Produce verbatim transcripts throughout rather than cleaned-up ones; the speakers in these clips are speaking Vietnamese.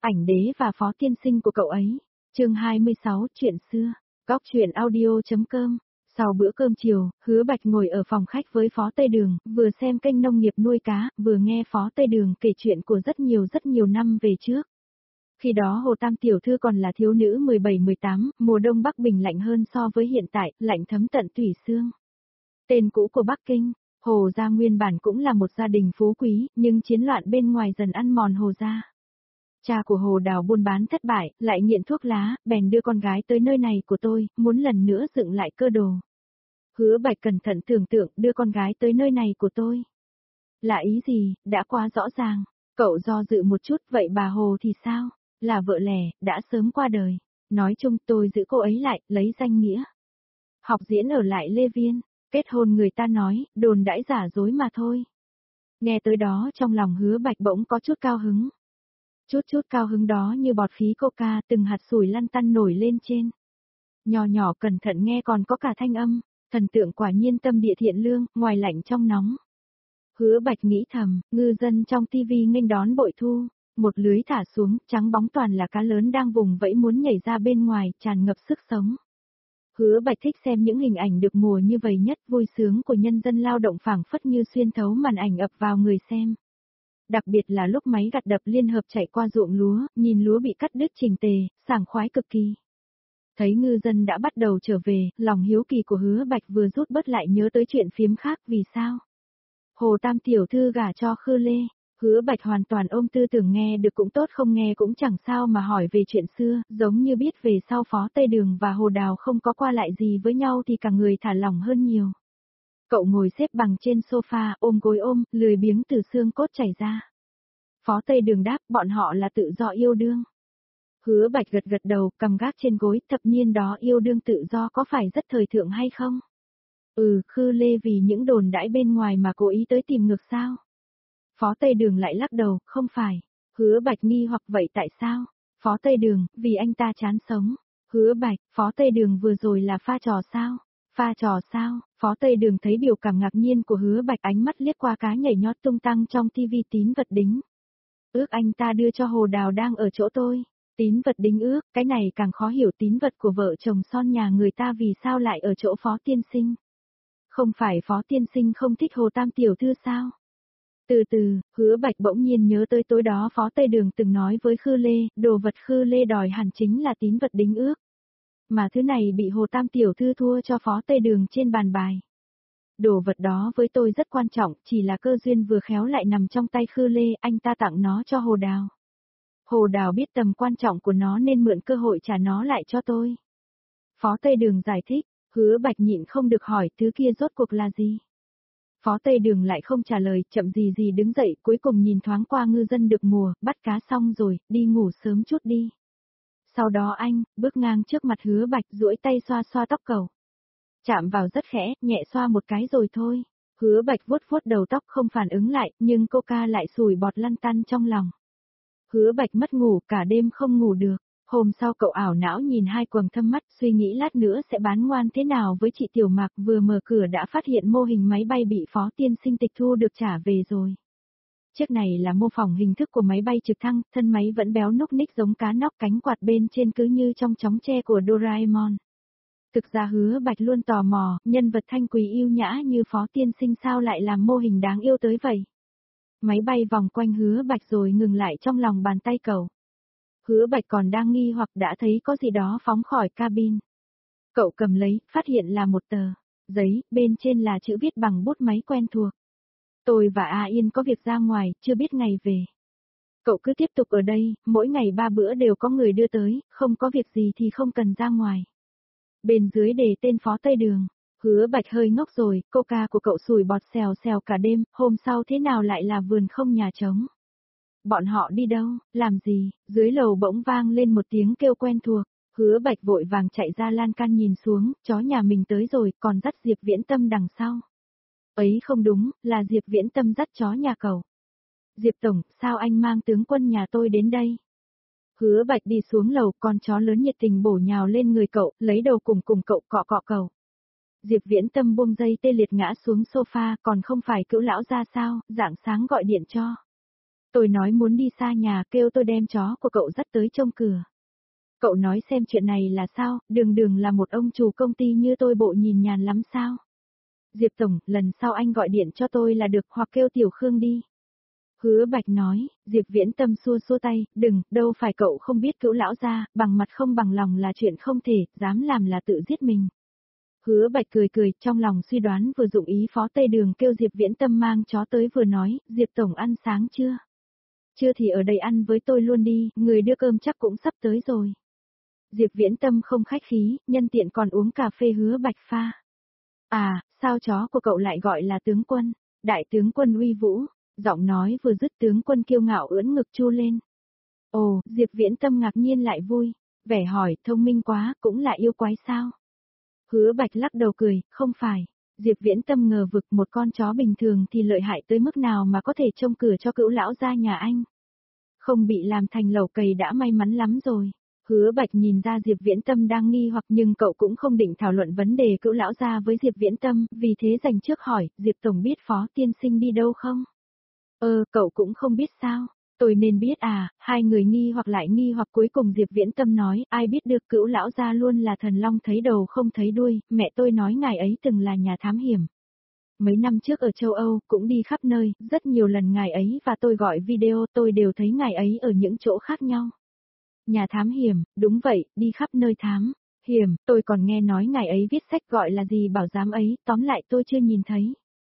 Ảnh đế và phó tiên sinh của cậu ấy. Chương hai mươi sáu, chuyện xưa. Góc truyện audio.com. Sau bữa cơm chiều, Hứa Bạch ngồi ở phòng khách với Phó Tây Đường, vừa xem kênh nông nghiệp nuôi cá, vừa nghe Phó Tây Đường kể chuyện của rất nhiều rất nhiều năm về trước. Khi đó Hồ Tam tiểu thư còn là thiếu nữ mười bảy mười tám, mùa đông Bắc Bình lạnh hơn so với hiện tại, lạnh thấm tận tủy xương. Tên cũ của Bắc Kinh, Hồ gia nguyên bản cũng là một gia đình phú quý, nhưng chiến loạn bên ngoài dần ăn mòn Hồ gia. Cha của Hồ Đào buôn bán thất bại, lại nghiện thuốc lá, bèn đưa con gái tới nơi này của tôi, muốn lần nữa dựng lại cơ đồ. Hứa Bạch cẩn thận tưởng tượng đưa con gái tới nơi này của tôi. Là ý gì, đã quá rõ ràng. Cậu do dự một chút, vậy bà Hồ thì sao? Là vợ lẽ, đã sớm qua đời. Nói chung tôi giữ cô ấy lại, lấy danh nghĩa. Học diễn ở lại Lê Viên, kết hôn người ta nói, đồn đãi giả dối mà thôi. Nghe tới đó trong lòng Hứa Bạch bỗng có chút cao hứng. Chút chút cao hứng đó như bọt khí coca từng hạt sủi lăn tăn nổi lên trên. Nhỏ nhỏ cẩn thận nghe còn có cả thanh âm, thần tượng quả nhiên tâm địa thiện lương, ngoài lạnh trong nóng. Hứa Bạch nghĩ thầm, ngư dân trong tivi nghênh đón bội thu, một lưới thả xuống, trắng bóng toàn là cá lớn đang vùng vẫy muốn nhảy ra bên ngoài, tràn ngập sức sống. Hứa Bạch thích xem những hình ảnh được mùa như vậy nhất, vui sướng của nhân dân lao động phảng phất như xuyên thấu màn ảnh ập vào người xem. Đặc biệt là lúc máy gặt đập liên hợp chạy qua ruộng lúa, nhìn lúa bị cắt đứt chỉnh tề, sảng khoái cực kỳ. Thấy ngư dân đã bắt đầu trở về, lòng hiếu kỳ của Hứa Bạch vừa rút bớt lại nhớ tới chuyện phiếm khác, vì sao? Hồ Tam tiểu thư gả cho Khư Lê, Hứa Bạch hoàn toàn ôm tư tưởng nghe được cũng tốt không nghe cũng chẳng sao mà hỏi về chuyện xưa, giống như biết về sau Phó Tây Đường và Hồ Đào không có qua lại gì với nhau thì cả người thả lỏng hơn nhiều. Cậu ngồi xếp bằng trên sofa, ôm gối ôm, lười biếng từ xương cốt chảy ra. Phó Tây Đường đáp, bọn họ là tự do yêu đương. Hứa Bạch gật gật đầu, cầm gác trên gối, thập niên đó yêu đương tự do có phải rất thời thượng hay không? Ừ, Khư Lê vì những đồn đãi bên ngoài mà cố ý tới tìm ngược sao? Phó Tây Đường lại lắc đầu, không phải. Hứa Bạch nghi hoặc vậy tại sao? Phó Tây Đường, vì anh ta chán sống. Hứa Bạch, Phó Tây Đường vừa rồi là pha trò sao? Pha trò sao? Phó Tây Đường thấy biểu cảm ngạc nhiên của Hứa Bạch, ánh mắt liếc qua cá nhảy nhót tung tăng trong tivi tín vật đính. Ước anh ta đưa cho Hồ Đào đang ở chỗ tôi. Tín vật đính ước, cái này càng khó hiểu, tín vật của vợ chồng son nhà người ta vì sao lại ở chỗ Phó Tiên Sinh. Không phải Phó Tiên Sinh không thích Hồ Tam tiểu thư sao? Từ từ, Hứa Bạch bỗng nhiên nhớ tới tối đó Phó Tây Đường từng nói với Khư Lê, đồ vật Khư Lê đòi hẳn chính là tín vật đính ước. Mà thứ này bị Hồ Tam tiểu thư thua cho Phó Tây Đường trên bàn bài. Đồ vật đó với tôi rất quan trọng, chỉ là cơ duyên vừa khéo lại nằm trong tay Khư Lê, anh ta tặng nó cho Hồ Đào. Hồ Đào biết tầm quan trọng của nó nên mượn cơ hội trả nó lại cho tôi. Phó Tây Đường giải thích, Hứa Bạch nhịn không được hỏi thứ kia rốt cuộc là gì. Phó Tây Đường lại không trả lời, chậm gì gì đứng dậy, cuối cùng nhìn thoáng qua ngư dân được mùa, bắt cá xong rồi, đi ngủ sớm chút đi. Sau đó anh, bước ngang trước mặt Hứa Bạch, duỗi tay xoa xoa tóc cậu. Chạm vào rất khẽ, nhẹ xoa một cái rồi thôi. Hứa Bạch vuốt vuốt đầu tóc không phản ứng lại, nhưng coca lại sủi bọt lăn tăn trong lòng. Hứa Bạch mất ngủ, cả đêm không ngủ được. Hôm sau cậu ảo não nhìn hai quầng thâm mắt, suy nghĩ lát nữa sẽ bán ngoan thế nào với chị Tiểu Mạc, vừa mở cửa đã phát hiện mô hình máy bay bị Phó Tiên Sinh tịch thu được trả về rồi. Chiếc này là mô phỏng hình thức của máy bay trực thăng, thân máy vẫn béo núc ních giống cá nóc, cánh quạt bên trên cứ như trong chóng tre của Doraemon. Thực ra Hứa Bạch luôn tò mò, nhân vật thanh quý yêu nhã như Phó Tiên Sinh sao lại làm mô hình đáng yêu tới vậy. Máy bay vòng quanh Hứa Bạch rồi ngừng lại trong lòng bàn tay cậu. Hứa Bạch còn đang nghi hoặc đã thấy có gì đó phóng khỏi cabin. Cậu cầm lấy, phát hiện là một tờ giấy, bên trên là chữ viết bằng bút máy quen thuộc. Tôi và A Yên có việc ra ngoài, chưa biết ngày về. Cậu cứ tiếp tục ở đây, mỗi ngày ba bữa đều có người đưa tới, không có việc gì thì không cần ra ngoài. Bên dưới đề tên Phó Tây Đường. Hứa Bạch hơi ngốc rồi, coca của cậu sủi bọt xèo xèo cả đêm, hôm sau thế nào lại là vườn không nhà trống. Bọn họ đi đâu, làm gì, dưới lầu bỗng vang lên một tiếng kêu quen thuộc, Hứa Bạch vội vàng chạy ra lan can nhìn xuống, chó nhà mình tới rồi, còn dắt Diệp Viễn Tâm đằng sau. Ấy không đúng, là Diệp Viễn Tâm dắt chó nhà cậu. Diệp Tổng, sao anh mang tướng quân nhà tôi đến đây? Hứa Bạch đi xuống lầu, con chó lớn nhiệt tình bổ nhào lên người cậu, lấy đầu cùng cùng cậu cọ cọ cậu. Diệp Viễn Tâm buông dây tê liệt ngã xuống sofa, còn không phải Cữu lão ra sao, rạng sáng gọi điện cho. Tôi nói muốn đi xa nhà, kêu tôi đem chó của cậu dắt tới trông cửa. Cậu nói xem chuyện này là sao, đường đường là một ông chủ công ty như tôi bộ nhìn nhàn lắm sao? Diệp Tổng, lần sau anh gọi điện cho tôi là được hoặc kêu Tiểu Khương đi. Hứa Bạch nói, Diệp Viễn Tâm xua xua tay, đừng, đâu phải cậu không biết Cữu lão gia, bằng mặt không bằng lòng là chuyện không thể, dám làm là tự giết mình. Hứa Bạch cười cười, trong lòng suy đoán vừa dụng ý Phó Tây Đường kêu Diệp Viễn Tâm mang chó tới vừa nói, Diệp Tổng ăn sáng chưa? Chưa thì ở đây ăn với tôi luôn đi, người đưa cơm chắc cũng sắp tới rồi. Diệp Viễn Tâm không khách khí, nhân tiện còn uống cà phê Hứa Bạch pha. À, sao chó của cậu lại gọi là tướng quân, đại tướng quân uy vũ, giọng nói vừa dứt tướng quân kiêu ngạo ưỡn ngực chu lên. Ồ, Diệp Viễn Tâm ngạc nhiên lại vui, vẻ hỏi, thông minh quá, cũng là yêu quái sao? Hứa Bạch lắc đầu cười, không phải. Diệp Viễn Tâm ngờ vực một con chó bình thường thì lợi hại tới mức nào mà có thể trông cửa cho Cữu lão gia nhà anh. Không bị làm thành lẩu cầy đã may mắn lắm rồi. Hứa Bạch nhìn ra Diệp Viễn Tâm đang nghi hoặc nhưng cậu cũng không định thảo luận vấn đề Cữu lão gia với Diệp Viễn Tâm, vì thế dành trước hỏi, Diệp Tổng biết Phó tiên sinh đi đâu không? Ờ, cậu cũng không biết sao? Tôi nên biết à, hai người nghi hoặc lại nghi hoặc cuối cùng Diệp Viễn Tâm nói, ai biết được Cữu lão gia luôn là thần long thấy đầu không thấy đuôi, mẹ tôi nói ngài ấy từng là nhà thám hiểm. Mấy năm trước ở châu Âu, cũng đi khắp nơi, rất nhiều lần ngài ấy và tôi gọi video tôi đều thấy ngài ấy ở những chỗ khác nhau. Nhà thám hiểm, đúng vậy, đi khắp nơi thám. Hiểm, tôi còn nghe nói ngài ấy viết sách gọi là gì bảo giám ấy, tóm lại tôi chưa nhìn thấy.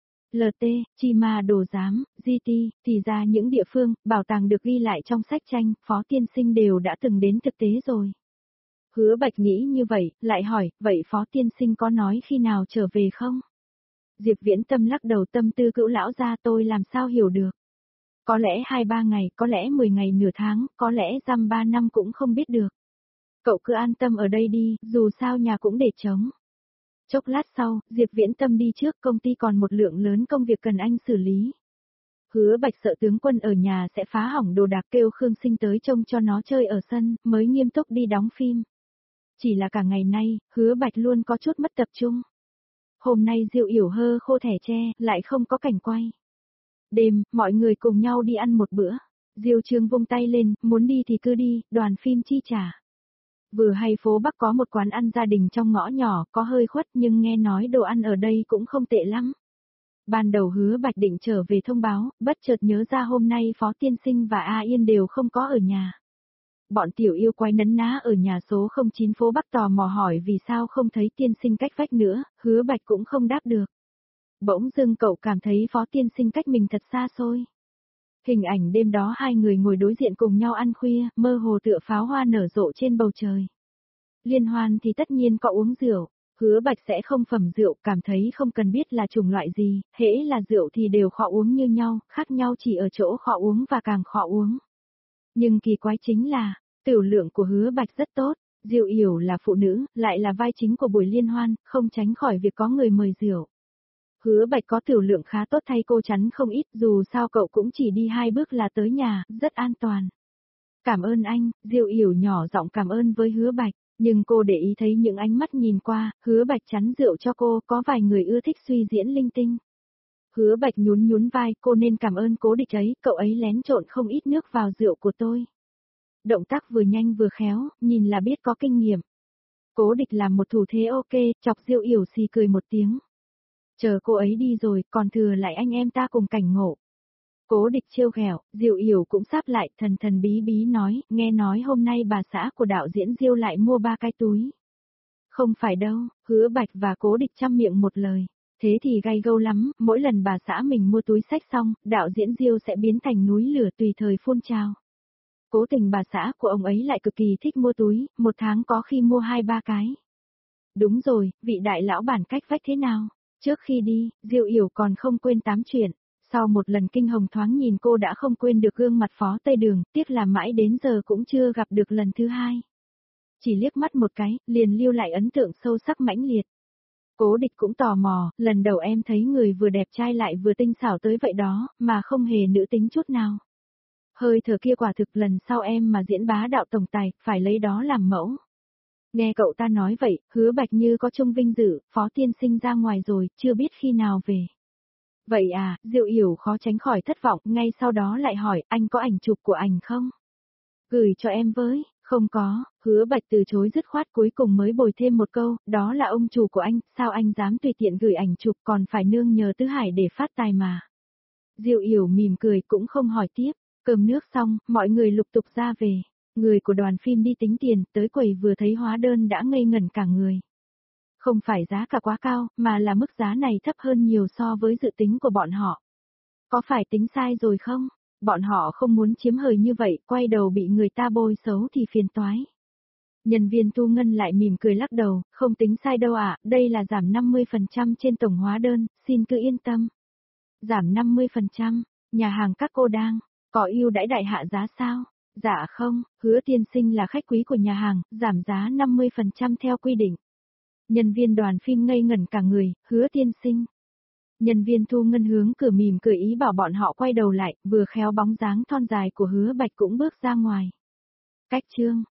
lờ tê, chi ma đồ giám, giê tê, thì ra những địa phương, bảo tàng được ghi lại trong sách tranh, Phó tiên sinh đều đã từng đến thực tế rồi. Hứa Bạch nghĩ như vậy, lại hỏi, vậy Phó tiên sinh có nói khi nào trở về không? Diệp Viễn Tâm lắc đầu, tâm tư Cữu lão gia tôi làm sao hiểu được. Có lẽ hai ba ngày, có lẽ mười ngày nửa tháng, có lẽ dăm ba năm cũng không biết được. Cậu cứ an tâm ở đây đi, dù sao nhà cũng để trống. Chốc lát sau, Diệp Viễn Tâm đi trước, công ty còn một lượng lớn công việc cần anh xử lý. Hứa Bạch sợ tướng quân ở nhà sẽ phá hỏng đồ đạc, kêu Khương Sinh tới trông cho nó chơi ở sân, mới nghiêm túc đi đóng phim. Chỉ là cả ngày nay, Hứa Bạch luôn có chút mất tập trung. Hôm nay Diệu Yểu hơ khô thẻ tre, lại không có cảnh quay. Đêm, mọi người cùng nhau đi ăn một bữa. Diêu Trương vung tay lên, muốn đi thì cứ đi, đoàn phim chi trả. Vừa hay phố Bắc có một quán ăn gia đình trong ngõ nhỏ, có hơi khuất nhưng nghe nói đồ ăn ở đây cũng không tệ lắm. Ban đầu Hứa Bạch định trở về thông báo, bất chợt nhớ ra hôm nay Phó Tiên Sinh và A Yên đều không có ở nhà. Bọn tiểu yêu quái nấn ná ở nhà số không chín phố Bắc tò mò hỏi vì sao không thấy Tiên Sinh cách vách nữa, Hứa Bạch cũng không đáp được. Bỗng dưng cậu cảm thấy Phó Tiên Sinh cách mình thật xa xôi. Hình ảnh đêm đó hai người ngồi đối diện cùng nhau ăn khuya, mơ hồ tựa pháo hoa nở rộ trên bầu trời. Liên hoan thì tất nhiên có uống rượu, Hứa Bạch sẽ không phẩm rượu, cảm thấy không cần biết là chủng loại gì, hễ là rượu thì đều khó uống như nhau, khác nhau chỉ ở chỗ khó uống và càng khó uống. Nhưng kỳ quái chính là, tiểu lượng của Hứa Bạch rất tốt, Diệu Yểu là phụ nữ, lại là vai chính của buổi liên hoan, không tránh khỏi việc có người mời rượu. Hứa Bạch có tiểu lượng khá tốt thay cô chắn không ít, dù sao cậu cũng chỉ đi hai bước là tới nhà, rất an toàn. Cảm ơn anh, Diệu Yểu nhỏ giọng cảm ơn với Hứa Bạch, nhưng cô để ý thấy những ánh mắt nhìn qua, Hứa Bạch chắn rượu cho cô, có vài người ưa thích suy diễn linh tinh. Hứa Bạch nhún nhún vai, cô nên cảm ơn Cố Địch ấy, cậu ấy lén trộn không ít nước vào rượu của tôi. Động tác vừa nhanh vừa khéo, nhìn là biết có kinh nghiệm. Cố Địch làm một thủ thế ok, chọc Diệu Yểu xì cười một tiếng. Chờ cô ấy đi rồi, còn thừa lại anh em ta cùng cảnh ngộ. Cố Địch trêu ghẹo, Diệu Yểu cũng sáp lại, thần thần bí bí nói, nghe nói hôm nay bà xã của đạo diễn Diêu lại mua ba cái túi. Không phải đâu, Hứa Bạch và Cố Địch chăm miệng một lời. Thế thì gay gâu lắm, mỗi lần bà xã mình mua túi xách xong, đạo diễn Diêu sẽ biến thành núi lửa tùy thời phun trào. Cố tình bà xã của ông ấy lại cực kỳ thích mua túi, một tháng có khi mua hai ba cái. Đúng rồi, vị đại lão bản cách vách thế nào? Trước khi đi, Diệu Yểu còn không quên tám chuyện. Sau một lần kinh hồng thoáng nhìn cô đã không quên được gương mặt Phó Tây Đường, tiếc là mãi đến giờ cũng chưa gặp được lần thứ hai. Chỉ liếc mắt một cái, liền lưu lại ấn tượng sâu sắc mãnh liệt. Cố Địch cũng tò mò, lần đầu em thấy người vừa đẹp trai lại vừa tinh xảo tới vậy đó, mà không hề nữ tính chút nào. Hơi thở kia quả thực lần sau em mà diễn bá đạo tổng tài, phải lấy đó làm mẫu. Nghe cậu ta nói vậy, Hứa Bạch như có chung vinh dự, Phó Tiên Sinh ra ngoài rồi, chưa biết khi nào về. Vậy à, Diệu Yểu khó tránh khỏi thất vọng, ngay sau đó lại hỏi, anh có ảnh chụp của ảnh không? Gửi cho em với, không có, Hứa Bạch từ chối dứt khoát cuối cùng mới bồi thêm một câu, đó là ông chủ của anh, sao anh dám tùy tiện gửi ảnh chụp còn phải nương nhờ Tứ Hải để phát tài mà. Diệu Yểu mỉm cười cũng không hỏi tiếp, cơm nước xong, mọi người lục tục ra về, người của đoàn phim đi tính tiền, tới quầy vừa thấy hóa đơn đã ngây ngẩn cả người. Không phải giá cả quá cao, mà là mức giá này thấp hơn nhiều so với dự tính của bọn họ. Có phải tính sai rồi không? Bọn họ không muốn chiếm hời như vậy, quay đầu bị người ta bôi xấu thì phiền toái. Nhân viên thu ngân lại mỉm cười lắc đầu, không tính sai đâu ạ, đây là giảm năm mươi phần trăm trên tổng hóa đơn, xin cứ yên tâm. Giảm năm mươi phần trăm, nhà hàng các cô đang, có ưu đãi đại hạ giá sao? Dạ không, Hứa tiên sinh là khách quý của nhà hàng, giảm giá năm mươi phần trăm theo quy định. Nhân viên đoàn phim ngây ngẩn cả người, Hứa tiên sinh. Nhân viên thu ngân hướng cửa mỉm cười ý bảo bọn họ quay đầu lại, vừa khéo bóng dáng thon dài của Hứa Bạch cũng bước ra ngoài. Cách chương